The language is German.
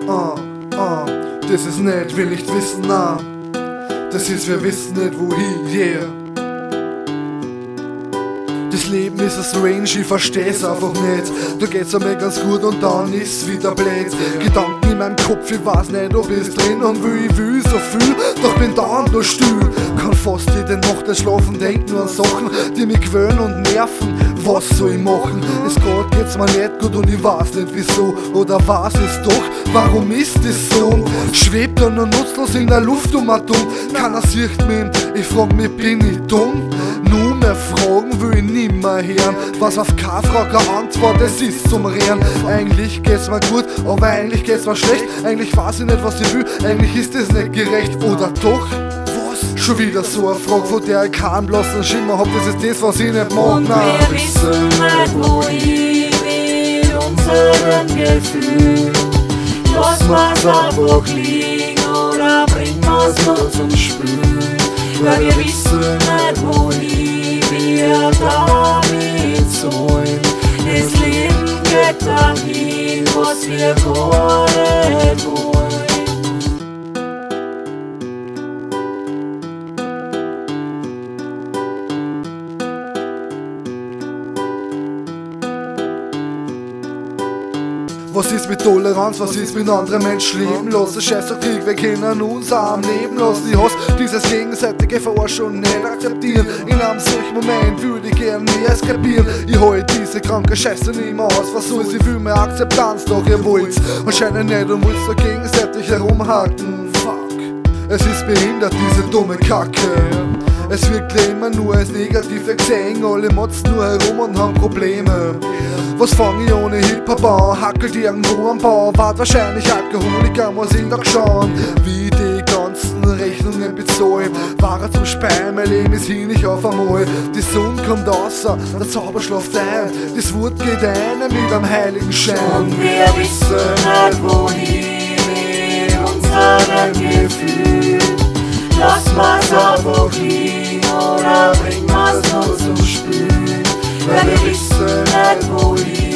Das ist nicht, will nicht wissen, na. Das ist, wir wissen nicht wohin, yeah. Das Leben ist ein strange, ich versteh's einfach nicht. Da geht's mir ganz gut und dann ist's wieder blöd. Gedanken in meinem Kopf, ich weiß nicht, ob ich's drin und ich will so viel, doch bin dauernd nur still. Kann fast jede Nacht nicht schlafen, denk nur an Sachen, die mich quälen und nerven. Was soll ich machen? Es geht's mir nicht gut und ich weiß nicht wieso. Oder weiß es doch, warum ist es so? Schwebt da nur nutzlos in der Luft um Atom. Keiner sieht mich, ich frag mich, bin ich dumm? Nur mehr Fragen will ich nimmer hören. Was auf keine Frage Antwort, es ist zum Rehren. Eigentlich geht's mir gut, aber eigentlich geht's mir schlecht. Eigentlich weiß ich nicht, was ich will, eigentlich ist es nicht gerecht. Oder doch? Schon wieder so eine Frage, von der ich keinen blassen Schimmer hab. Das ist das, was ich nicht mag. Und wir wissen nicht, wohin mit unseren Gefühlen. Lass wir's einfach liegen oder bringen wir's nur zum Spülen. Weil wir wissen nicht, wohin wir damit sollen. Das Leben geht dahin, was wir gar nicht wollen. Was ist mit Toleranz, was ist mit anderen Menschen leben lassen? Scheiß der Krieg, wir können uns am Leben lassen. Ich hasse dieses gegenseitige Verarschen nicht akzeptieren. In einem solchen Moment würde ich gern mehr eskapieren. Ich halt diese kranke Scheiße nicht mehr aus. Was soll sie, will mehr Akzeptanz, doch ihr wollt's anscheinend nicht und wollt's da gegenseitig herumhaken. Fuck, es ist behindert, diese dumme Kacke. Es wird immer nur als Negative gesehen, alle motzen nur herum und haben Probleme. Was fang ich ohne Hip-Hop an? Hackelt irgendwo am Bau, wart wahrscheinlich Alkoholiker, muss jeden Tag schauen, wie die ganzen Rechnungen bezahlen. War er zum Speien, mein Leben ist hin, ich auf einmal. Die Sonne kommt außer, der Zauber schläft ein, das Wort geht ein mit einem heiligen Schein. Und wir wissen nicht, wohin mit unseren Gefühlen. Lass wir's einfach liegen oder bring wir's nur zum Spülen. Weil wir wissen nicht, wohin